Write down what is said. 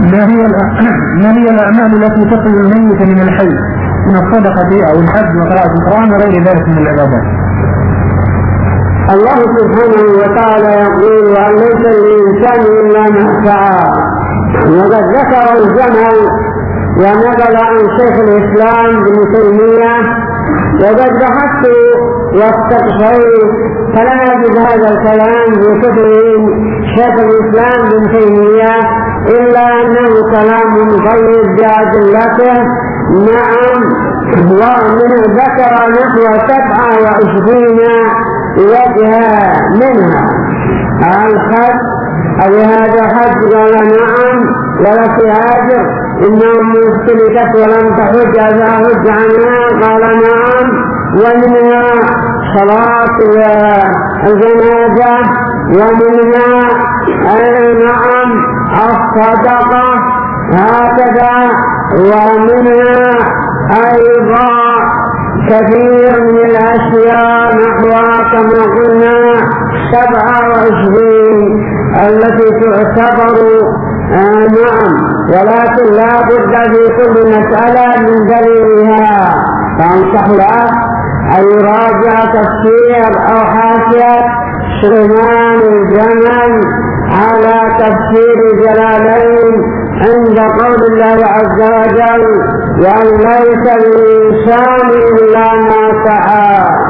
ما هي الأعمال التي تخرج الميت من الحي من الصدقة أو الحج وقراءة القرآن وغير ذلك من العبادات؟ الله سبحانه وتعالى يقول: وأن ليس للإنسان إلا ما سعى. وقد ذكر الجمل ونقل عن شيخ الإسلام ابن تيمية، وقد بحثت واستقصيت فلا أجد هذا الكلام في كتب شيخ الإسلام ابن تيمية إلا أنه كلام طيب بأدلته. نعم، ومن ذكر نحو 27 وجها منها الحج أو هذا حج، قال نعم ولك أجر، إنهم مختلفت ولم تحج هذا حج عنها، قال نعم، ومنها صلاة الجنازة، ومنها نعم الصدقة هكذا، ومنها أيضا كثير من الأشياء نحوها كما قلنا 27 التي تعتبر نعم، ولكن لا بد في كل مسألة من دليلها، فأنصح له أن يراجع تفسير أو حاشية سليمان الجمل على تفسير جلالين عند قول الله عز وجل: وأن ليس للإنسان إلا ما سعى.